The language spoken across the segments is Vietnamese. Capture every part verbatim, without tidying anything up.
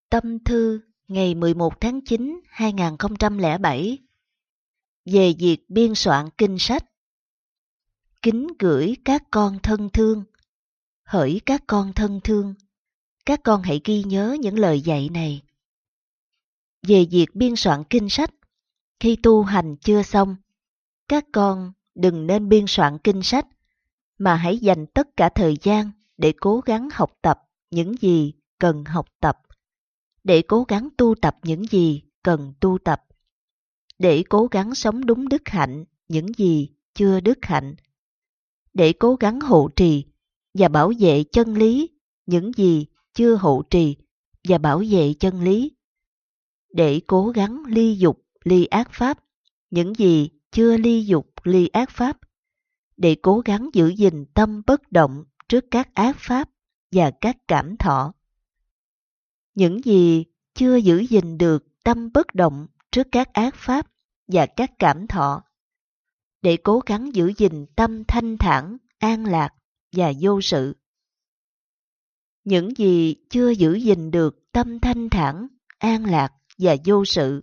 Tâm thư ngày mười một tháng chín năm hai nghìn không trăm lẻ bảy về việc biên soạn kinh sách. Kính gửi các con thân thương. Hỡi các con thân thương, các con hãy ghi nhớ những lời dạy này. Về việc biên soạn kinh sách, khi tu hành chưa xong, các con đừng nên biên soạn kinh sách, mà hãy dành tất cả thời gian để cố gắng học tập những gì cần học tập, để cố gắng tu tập những gì cần tu tập, để cố gắng sống đúng đức hạnh những gì chưa đức hạnh, để cố gắng hộ trì và bảo vệ chân lý những gì chưa hộ trì và bảo vệ chân lý, để cố gắng ly dục ly ác pháp những gì chưa ly dục ly ác pháp, để cố gắng giữ gìn tâm bất động trước các ác pháp và các cảm thọ. Những gì chưa giữ gìn được tâm bất động trước các ác pháp và các cảm thọ, để cố gắng giữ gìn tâm thanh thản, an lạc và vô sự. Những gì chưa giữ gìn được tâm thanh thản, an lạc và vô sự.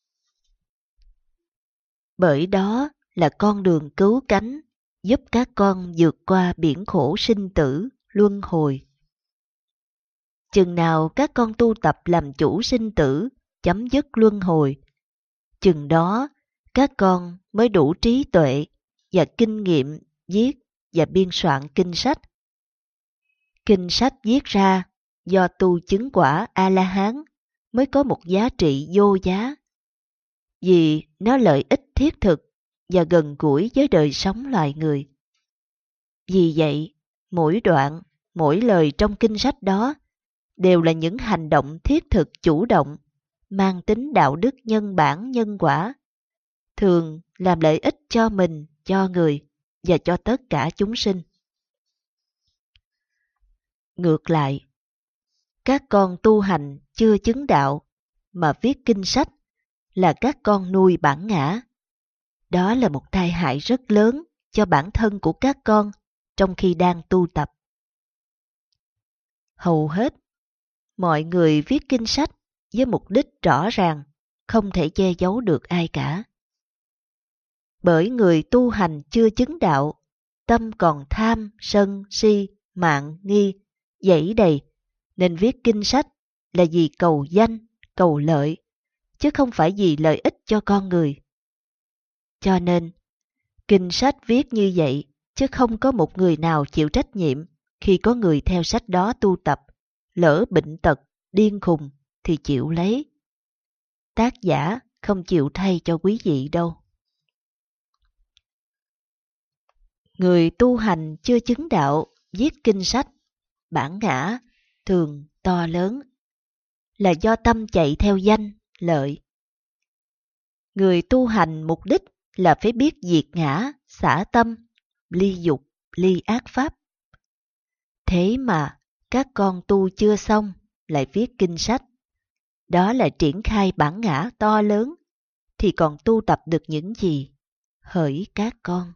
Bởi đó là con đường cứu cánh, giúp các con vượt qua biển khổ sinh tử, luân hồi. Chừng nào các con tu tập làm chủ sinh tử, chấm dứt luân hồi, chừng đó các con mới đủ trí tuệ và kinh nghiệm viết và biên soạn kinh sách. Kinh sách viết ra do tu chứng quả A-la-hán mới có một giá trị vô giá, vì nó lợi ích thiết thực và gần gũi với đời sống loài người. Vì vậy, mỗi đoạn, mỗi lời trong kinh sách đó đều là những hành động thiết thực chủ động, mang tính đạo đức nhân bản nhân quả, thường làm lợi ích cho mình, cho người và cho tất cả chúng sinh. Ngược lại, các con tu hành chưa chứng đạo mà viết kinh sách là các con nuôi bản ngã. Đó là một tai hại rất lớn cho bản thân của các con trong khi đang tu tập. Hầu hết, mọi người viết kinh sách với mục đích rõ ràng, không thể che giấu được ai cả. Bởi người tu hành chưa chứng đạo, tâm còn tham, sân, si, mạn, nghi, dẫy đầy, nên viết kinh sách là vì cầu danh, cầu lợi, chứ không phải vì lợi ích cho con người. Cho nên, kinh sách viết như vậy, chứ không có một người nào chịu trách nhiệm khi có người theo sách đó tu tập, lỡ bệnh tật, điên khùng thì chịu lấy. Tác giả không chịu thay cho quý vị đâu. Người tu hành chưa chứng đạo viết kinh sách, bản ngã thường to lớn, là do tâm chạy theo danh, lợi. Người tu hành mục đích là phải biết diệt ngã, xả tâm, ly dục, ly ác pháp. Thế mà các con tu chưa xong lại viết kinh sách. Đó là triển khai bản ngã to lớn, thì còn tu tập được những gì? Hỡi các con!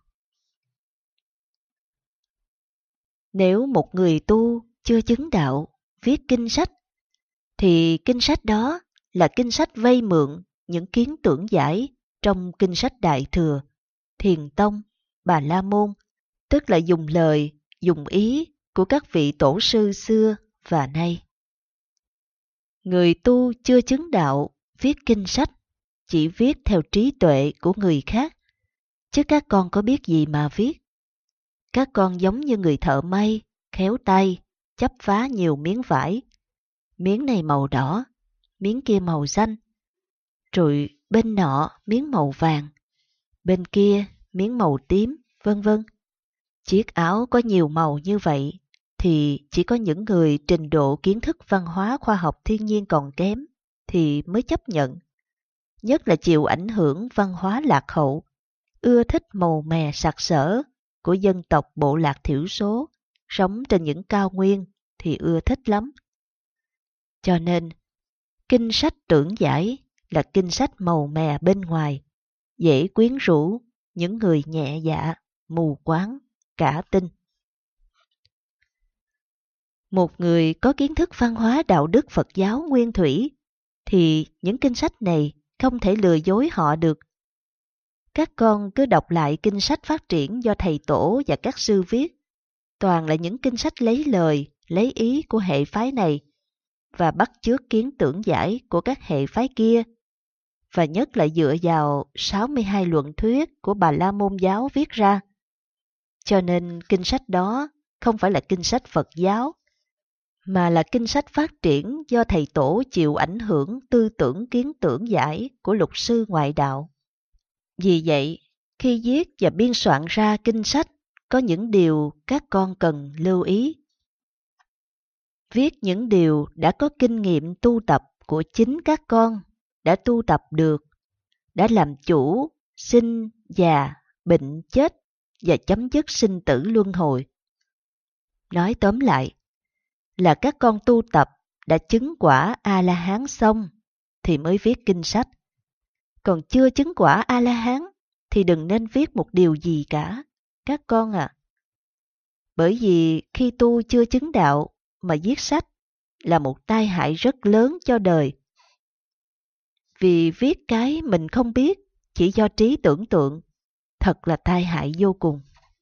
Nếu một người tu chưa chứng đạo viết kinh sách, thì kinh sách đó là kinh sách vay mượn những kiến tưởng giải trong kinh sách Đại Thừa, Thiền Tông, Bà La Môn, tức là dùng lời, dùng ý của các vị tổ sư xưa và nay. Người tu chưa chứng đạo viết kinh sách chỉ viết theo trí tuệ của người khác, chứ các con có biết gì mà viết. Các con giống như người thợ may, khéo tay, chắp vá nhiều miếng vải. Miếng này màu đỏ, miếng kia màu xanh, rồi bên nọ miếng màu vàng, bên kia miếng màu tím, vân vân. Chiếc áo có nhiều màu như vậy thì chỉ có những người trình độ kiến thức văn hóa khoa học thiên nhiên còn kém thì mới chấp nhận. Nhất là chịu ảnh hưởng văn hóa lạc hậu, ưa thích màu mè sặc sỡ của dân tộc bộ lạc thiểu số, sống trên những cao nguyên thì ưa thích lắm. Cho nên, kinh sách tưởng giải là kinh sách màu mè bên ngoài, dễ quyến rũ những người nhẹ dạ, mù quáng, cả tin. Một người có kiến thức văn hóa đạo đức Phật giáo nguyên thủy, thì những kinh sách này không thể lừa dối họ được. Các con cứ đọc lại kinh sách phát triển do thầy tổ và các sư viết, toàn là những kinh sách lấy lời, lấy ý của hệ phái này, và bắt chước kiến tưởng giải của các hệ phái kia, và nhất là dựa vào sáu mươi hai luận thuyết của Bà La Môn giáo viết ra. Cho nên kinh sách đó không phải là kinh sách Phật giáo, mà là kinh sách phát triển do thầy tổ chịu ảnh hưởng tư tưởng kiến tưởng giải của lục sư ngoại đạo. Vì vậy, khi viết và biên soạn ra kinh sách, có những điều các con cần lưu ý. Viết những điều đã có kinh nghiệm tu tập của chính các con, đã tu tập được, đã làm chủ, sinh, già, bệnh, chết và chấm dứt sinh tử luân hồi. Nói tóm lại, là các con tu tập đã chứng quả A-la-hán xong thì mới viết kinh sách. Còn chưa chứng quả A-la-hán thì đừng nên viết một điều gì cả, các con ạ. À. Bởi vì khi tu chưa chứng đạo mà viết sách là một tai hại rất lớn cho đời. Vì viết cái mình không biết chỉ do trí tưởng tượng, thật là tai hại vô cùng.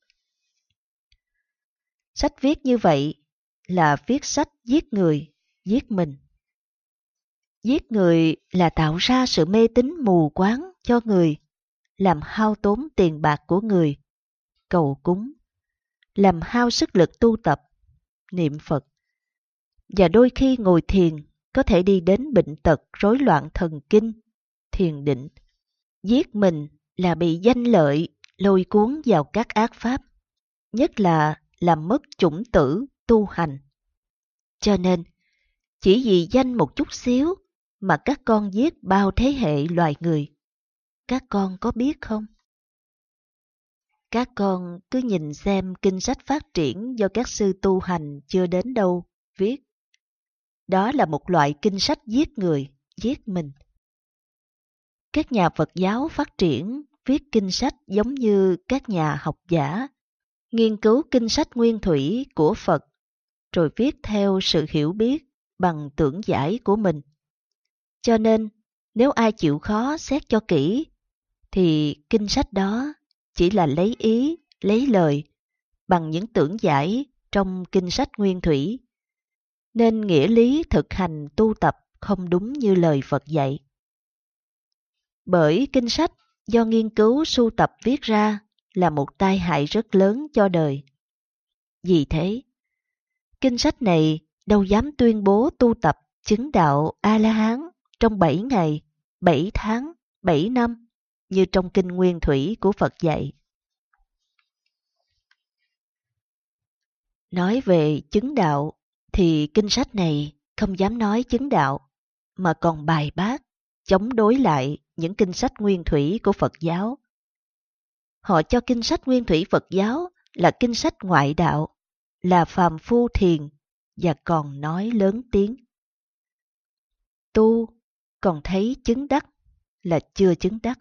Sách viết như vậy là viết sách giết người, giết mình. Giết người là tạo ra sự mê tín mù quáng cho người, làm hao tốn tiền bạc của người, cầu cúng, làm hao sức lực tu tập, niệm Phật. Và đôi khi ngồi thiền có thể đi đến bệnh tật rối loạn thần kinh, thiền định. Giết mình là bị danh lợi lôi cuốn vào các ác pháp, nhất là làm mất chủng tử tu hành. Cho nên, chỉ vì danh một chút xíu mà các con giết bao thế hệ loài người. Các con có biết không? Các con cứ nhìn xem kinh sách phát triển do các sư tu hành chưa đến đâu viết. Đó là một loại kinh sách giết người, giết mình. Các nhà Phật giáo phát triển viết kinh sách giống như các nhà học giả, nghiên cứu kinh sách nguyên thủy của Phật, rồi viết theo sự hiểu biết bằng tưởng giải của mình. Cho nên, nếu ai chịu khó xét cho kỹ, thì kinh sách đó chỉ là lấy ý, lấy lời, bằng những tưởng giải trong kinh sách nguyên thủy, nên nghĩa lý thực hành tu tập không đúng như lời Phật dạy. Bởi kinh sách do nghiên cứu sưu tập viết ra là một tai hại rất lớn cho đời. Vì thế, kinh sách này đâu dám tuyên bố tu tập chứng đạo A-la-hán trong bảy ngày, bảy tháng, bảy năm như trong kinh nguyên thủy của Phật dạy. Nói về chứng đạo thì kinh sách này không dám nói chứng đạo, mà còn bài bác, chống đối lại những kinh sách nguyên thủy của Phật giáo. Họ cho kinh sách nguyên thủy Phật giáo là kinh sách ngoại đạo, là phàm phu thiền, và còn nói lớn tiếng. Tu còn thấy chứng đắc là chưa chứng đắc.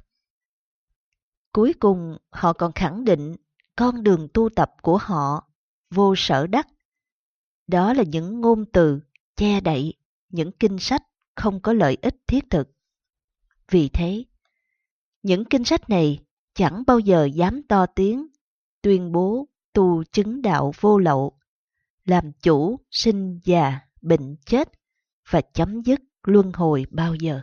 Cuối cùng họ còn khẳng định con đường tu tập của họ vô sở đắc. Đó là những ngôn từ che đậy những kinh sách không có lợi ích thiết thực. Vì thế, những kinh sách này chẳng bao giờ dám to tiếng, tuyên bố tu chứng đạo vô lậu, làm chủ sinh già, bệnh chết và chấm dứt luân hồi bao giờ.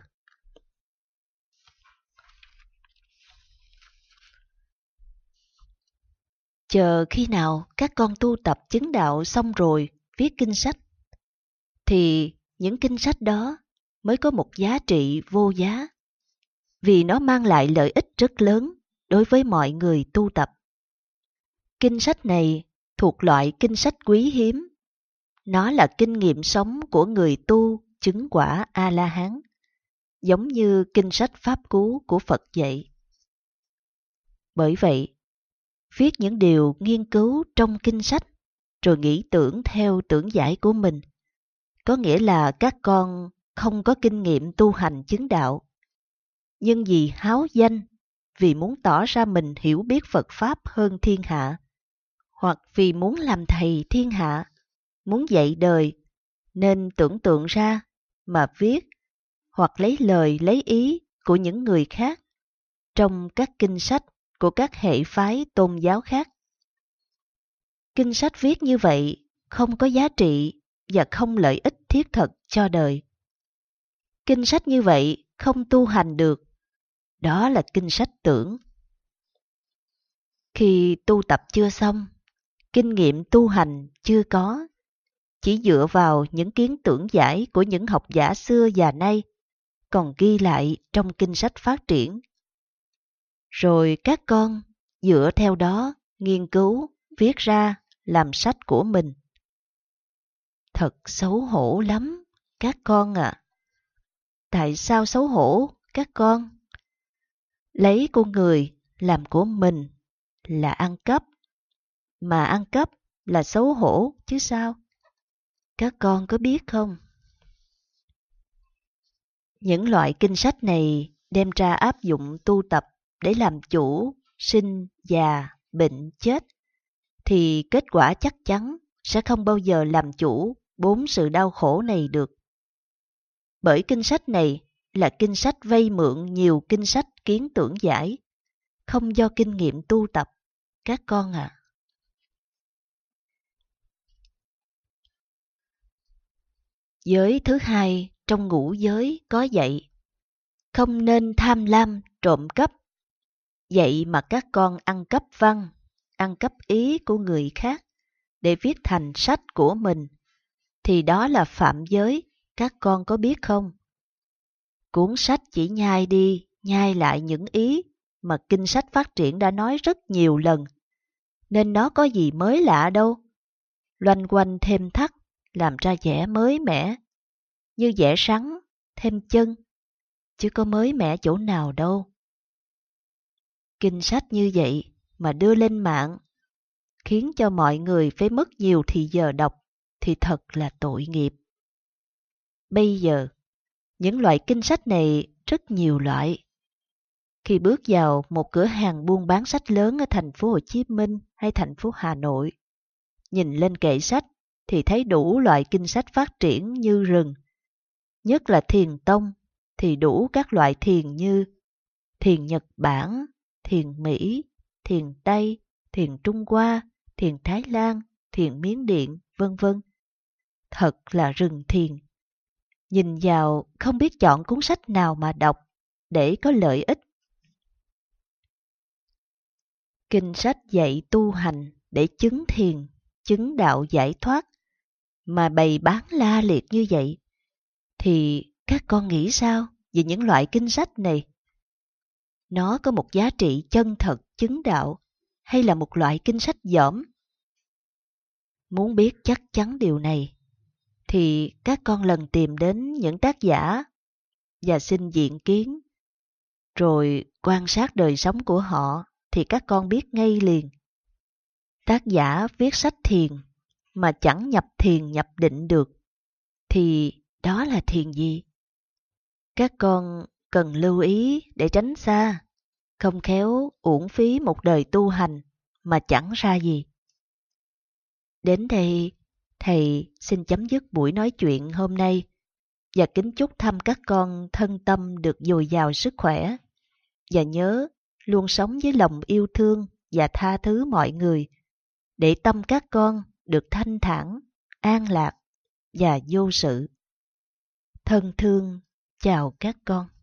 Chờ khi nào các con tu tập chứng đạo xong rồi viết kinh sách, thì những kinh sách đó mới có một giá trị vô giá, vì nó mang lại lợi ích rất lớn đối với mọi người tu tập. Kinh sách này thuộc loại kinh sách quý hiếm. Nó là kinh nghiệm sống của người tu chứng quả A-la-hán, giống như kinh sách Pháp Cú của Phật dạy. Bởi vậy, viết những điều nghiên cứu trong kinh sách, rồi nghĩ tưởng theo tưởng giải của mình, có nghĩa là các con không có kinh nghiệm tu hành chứng đạo. Nhưng vì háo danh, vì muốn tỏ ra mình hiểu biết Phật Pháp hơn thiên hạ, hoặc vì muốn làm thầy thiên hạ, muốn dạy đời, nên tưởng tượng ra mà viết, hoặc lấy lời lấy ý của những người khác trong các kinh sách của các hệ phái tôn giáo khác. Kinh sách viết như vậy không có giá trị và không lợi ích thiết thực cho đời. Kinh sách như vậy không tu hành được. Đó là kinh sách tưởng. Khi tu tập chưa xong, kinh nghiệm tu hành chưa có, chỉ dựa vào những kiến tưởng giải của những học giả xưa và nay, còn ghi lại trong kinh sách phát triển. Rồi các con dựa theo đó nghiên cứu, viết ra, làm sách của mình. Thật xấu hổ lắm, các con ạ. À. Tại sao xấu hổ, các con? Lấy con người làm của mình là ăn cắp, mà ăn cắp là xấu hổ chứ sao? Các con có biết không? Những loại kinh sách này đem ra áp dụng tu tập để làm chủ, sinh, già, bệnh, chết, thì kết quả chắc chắn sẽ không bao giờ làm chủ bốn sự đau khổ này được. Bởi kinh sách này là kinh sách vay mượn nhiều kinh sách kiến tưởng giải, không do kinh nghiệm tu tập, các con ạ. À. Giới thứ hai trong ngũ giới có dạy, không nên tham lam trộm cắp, vậy mà các con ăn cắp văn, ăn cắp ý của người khác để viết thành sách của mình, thì đó là phạm giới, các con có biết không? Cuốn sách chỉ nhai đi, nhai lại những ý mà kinh sách phát triển đã nói rất nhiều lần, nên nó có gì mới lạ đâu. Loanh quanh thêm thắt, làm ra vẻ mới mẻ, như vẽ sắn, thêm chân, chứ có mới mẻ chỗ nào đâu. Kinh sách như vậy mà đưa lên mạng, khiến cho mọi người phải mất nhiều thì giờ đọc, thì thật là tội nghiệp. Bây giờ, những loại kinh sách này rất nhiều loại. Khi bước vào một cửa hàng buôn bán sách lớn ở thành phố Hồ Chí Minh hay thành phố Hà Nội, nhìn lên kệ sách thì thấy đủ loại kinh sách phát triển như rừng. Nhất là thiền tông thì đủ các loại thiền như thiền Nhật Bản, thiền Mỹ, thiền Tây, thiền Trung Hoa, thiền Thái Lan, thiền Miến Điện, vân vân. Thật là rừng thiền. Nhìn vào không biết chọn cuốn sách nào mà đọc để có lợi ích. Kinh sách dạy tu hành để chứng thiền, chứng đạo giải thoát, mà bày bán la liệt như vậy, thì các con nghĩ sao về những loại kinh sách này? Nó có một giá trị chân thật chứng đạo, hay là một loại kinh sách dỏm? Muốn biết chắc chắn điều này, thì các con lần tìm đến những tác giả và xin diện kiến, rồi quan sát đời sống của họ, thì các con biết ngay liền. Tác giả viết sách thiền mà chẳng nhập thiền nhập định được, thì đó là thiền gì? Các con cần lưu ý để tránh xa, không khéo uổng phí một đời tu hành mà chẳng ra gì. Đến đây, thầy xin chấm dứt buổi nói chuyện hôm nay và kính chúc thăm các con thân tâm được dồi dào sức khỏe, và nhớ luôn sống với lòng yêu thương và tha thứ mọi người, để tâm các con được thanh thản, an lạc và vô sự. Thân thương chào các con.